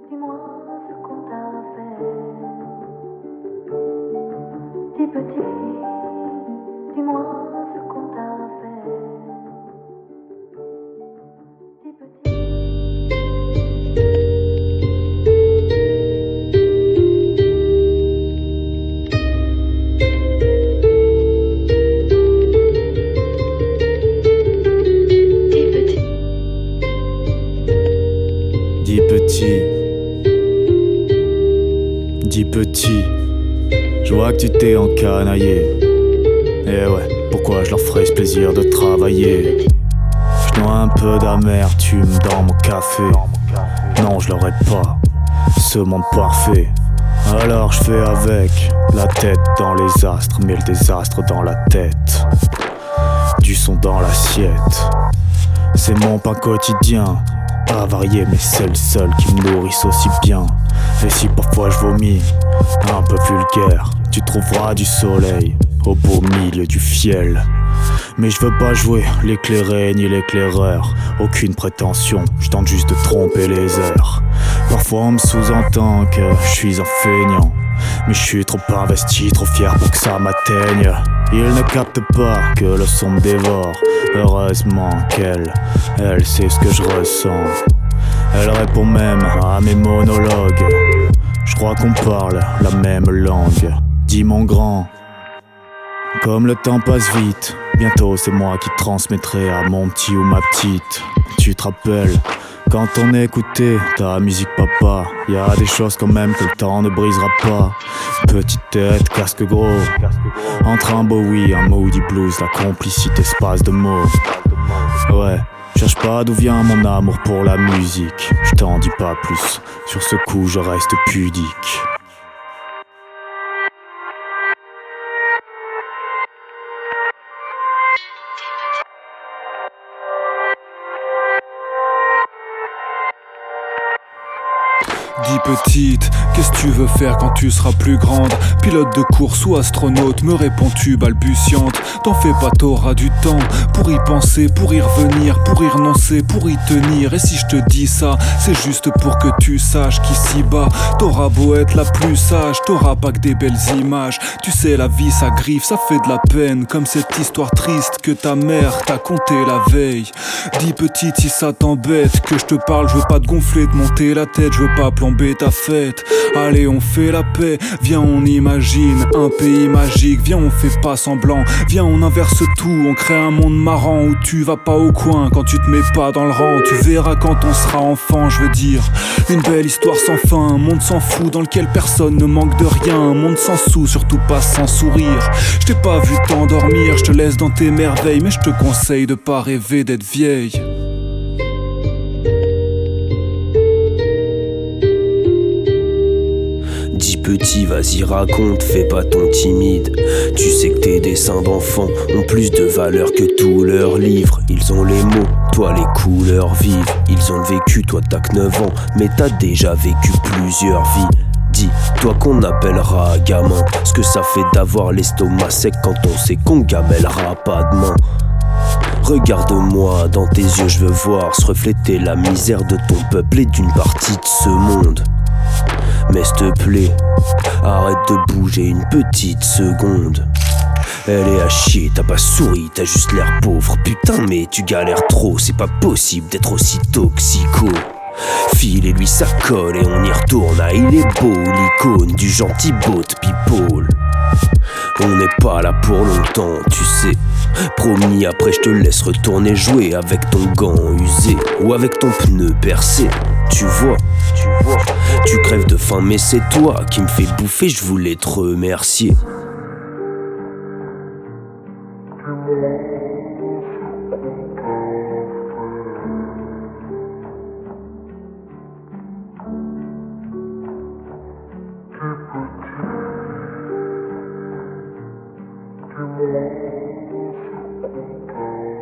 Dis-moi ce qu'on t'a fait. Petit petit, dis-moi ce qu'on t'a fait. Petit petit. Dis petit, dis petit, je vois que tu t'es encanaillé. Eh ouais, pourquoi je leur ferais ce plaisir de travailler? Je noie un peu d'amertume dans mon café. Non, je l'aurais pas, ce monde parfait. Alors je fais avec, la tête dans les astres, mais le désastre dans la tête. Du son dans l'assiette, c'est mon pain quotidien. Pas varié, mais c'est le seul qui me nourrisse aussi bien. Et si parfois je vomis, un peu vulgaire, tu trouveras du soleil au beau milieu du fiel. Mais je veux pas jouer l'éclairé ni l'éclaireur, aucune prétention, je tente juste de tromper les heures. Parfois on me sous-entend que je suis un feignant, mais je suis trop investi, trop fier pour que ça m'atteigne. Il ne capte pas que le son me dévore. Heureusement qu'elle sait ce que je ressens. Elle répond même à mes monologues. Je crois qu'on parle la même langue. Dis mon grand, comme le temps passe vite, bientôt c'est moi qui transmettrai à mon petit ou ma petite. Tu te rappelles quand on écoutait ta musique papa? Y a des choses quand même que le temps ne brisera pas. Petite tête, casque gros, entre un Bowie, un Moody Blues, la complicité se passe de mots. Ouais, cherche pas d'où vient mon amour pour la musique. Je t'en dis pas plus, sur ce coup je reste pudique. Dis petite, qu'est-ce que tu veux faire quand tu seras plus grande? Pilote de course ou astronaute, me réponds-tu balbutiante? T'en fais pas, t'auras du temps pour y penser, pour y revenir, pour y renoncer, pour y tenir. Et si je te dis ça, c'est juste pour que tu saches qu'ici-bas, t'auras beau être la plus sage, t'auras pas que des belles images. Tu sais, la vie ça griffe, ça fait de la peine, comme cette histoire triste que ta mère t'a contée la veille. Dis petite, si ça t'embête que je te parle, je veux pas te gonfler, te monter la tête, je veux pas plomber ta fête. Allez, on fait la paix, viens on imagine un pays magique, viens on fait pas semblant, viens on inverse tout, on crée un monde marrant où tu vas pas au coin quand tu te mets pas dans le rang. Tu verras quand on sera enfant, je veux dire, une belle histoire sans fin, un monde sans fou dans lequel personne ne manque de rien, un monde sans sous, surtout pas sans sourire. Je t'ai pas vu t'endormir, je te laisse dans tes merveilles, mais je te conseille de pas rêver d'être vieille. Dis petit, vas-y raconte, fais pas ton timide. Tu sais que tes dessins d'enfants ont plus de valeur que tous leurs livres. Ils ont les mots, toi les couleurs vives. Ils ont vécu, toi t'as que 9 ans, mais t'as déjà vécu plusieurs vies. Dis, toi qu'on appellera gamin, ce que ça fait d'avoir l'estomac sec quand on sait qu'on gamellera pas demain. Regarde-moi dans tes yeux, je veux voir se refléter la misère de ton peuple et d'une partie de ce monde. Mais s'il te plaît, arrête de bouger une petite seconde. Elle est à chier, t'as pas souri, t'as juste l'air pauvre. Putain mais tu galères trop, c'est pas possible d'être aussi toxico. File et lui ça colle et on y retourne. Ah il est beau l'icône du gentil boat people. On n'est pas là pour longtemps, tu sais. Promis, après je te laisse retourner jouer avec ton gant usé ou avec ton pneu percé. Tu vois, tu crèves de faim mais c'est toi qui me fais bouffer, je voulais te remercier. Dis-moi ce qu'on t'a fait.